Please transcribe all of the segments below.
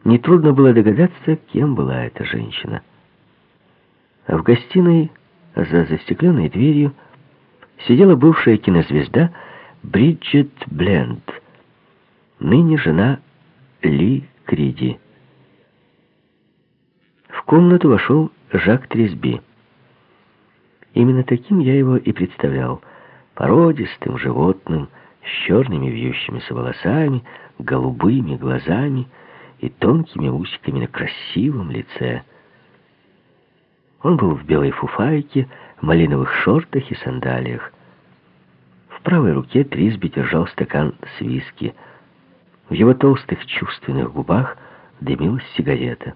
Нетрудно было догадаться, кем была эта женщина. А в гостиной, за застекленной дверью, сидела бывшая кинозвезда Бриджит Бленд, ныне жена Ли Криди. В комнату вошел Жак Тресби. Именно таким я его и представлял: породистым животным, с черными вьющимися волосами, голубыми глазами и тонкими усиками на красивом лице. Он был в белой фуфайке, малиновых шортах и сандалиях. В правой руке Тресби держал стакан с виски. В его толстых чувственных губах дымилась сигарета.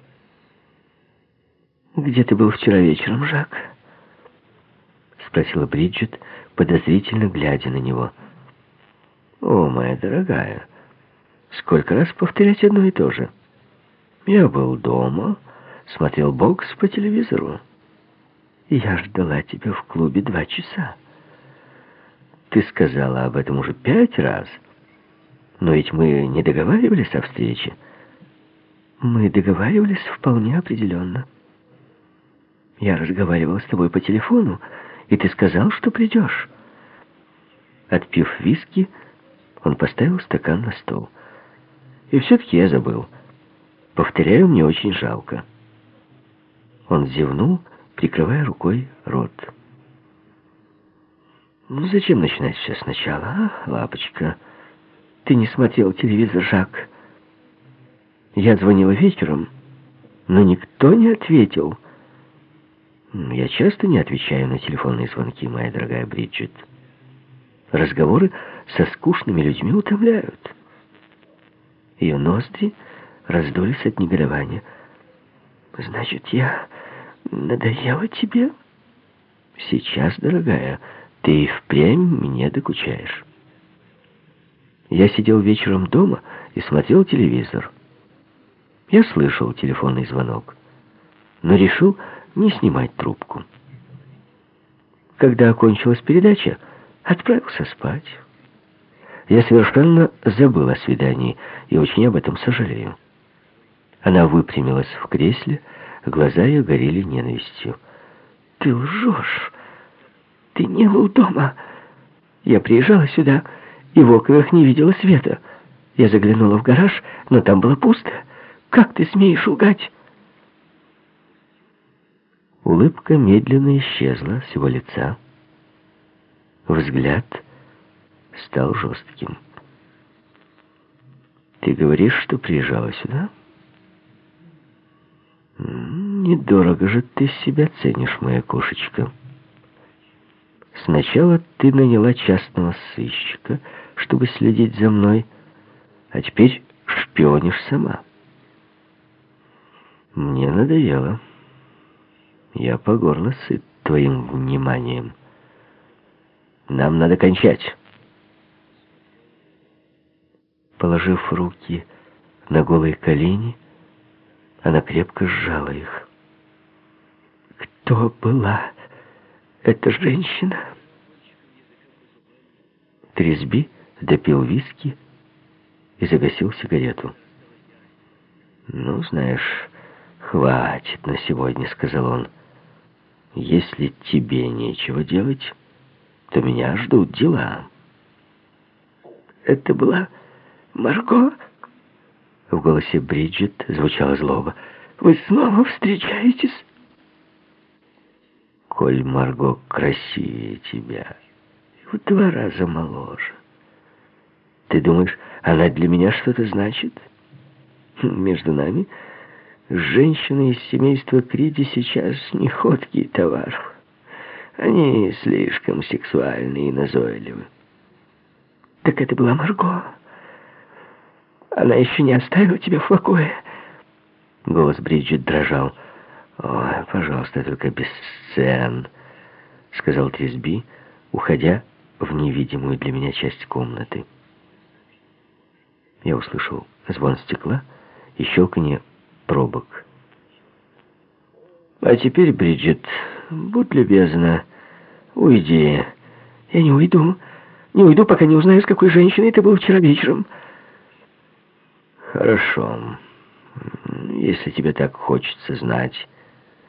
«Где ты был вчера вечером, Жак?» — спросила Бриджит, подозрительно глядя на него. «О, моя дорогая, сколько раз повторять одно и то же? Я был дома, смотрел бокс по телевизору. Я ждала тебя в клубе 2 часа. Ты сказала об этом уже 5 раз. Но ведь мы не договаривались о встрече». «Мы договаривались вполне определенно. Я разговаривала с тобой по телефону, и ты сказал, что придешь». Отпив виски, он поставил стакан на стол. «И все-таки я забыл. Повторяю, мне очень жалко». Он зевнул, прикрывая рукой рот. «Ну зачем начинать все сначала, а, лапочка? Ты не смотрел телевизор, Жак. Я звонила вечером, но никто не ответил». «Я часто не отвечаю на телефонные звонки, моя дорогая Бриджит. Разговоры со скучными людьми утомляют». Ее ноздри раздулись от негодования. «Значит, я надоела тебе?» «Сейчас, дорогая, ты и впрямь мне докучаешь. Я сидел вечером дома и смотрел телевизор. Я слышал телефонный звонок, но решил не снимать трубку. Когда окончилась передача, отправился спать. Я совершенно забыл о свидании и очень об этом сожалею». Она выпрямилась в кресле, глаза ее горели ненавистью. «Ты лжешь! Ты не был дома! Я приезжала сюда и в окнах не видела света. Я заглянула в гараж, но там было пусто. Как ты смеешь лгать?» Улыбка медленно исчезла с его лица. Взгляд стал жестким. «Ты говоришь, что приезжала сюда? Недорого же ты себя ценишь, моя кошечка. Сначала ты наняла частного сыщика, чтобы следить за мной, а теперь шпионишь сама. Мне надоело. Я по горло сыт твоим вниманием. Нам надо кончать». Положив руки на голые колени, она крепко сжала их. «Кто была эта женщина?» Тресби допил виски и загасил сигарету. «Ну, знаешь, хватит на сегодня», — сказал он. «Если тебе нечего делать, то меня ждут дела». «Это была Марго?» В голосе Бриджит звучала злоба. «Вы снова встречаетесь?» «Коль Марго красивее тебя, в 2 раза моложе. Ты думаешь, она для меня что-то значит? Между нами, женщины из семейства Криди сейчас не ходкий товар. Они слишком сексуальны и назойливы». «Так это была Марго? Она еще не оставила тебя в покое?» Голос Бриджит дрожал. «Ой, пожалуйста, только без сцен», — сказал Тресби, уходя в невидимую для меня часть комнаты. Я услышал звон стекла и щелканье пробок. «А теперь, Бриджит, будь любезна, уйди». «Я не уйду. Не уйду, пока не узнаю, с какой женщиной ты был вчера вечером». «Хорошо. Если тебе так хочется знать.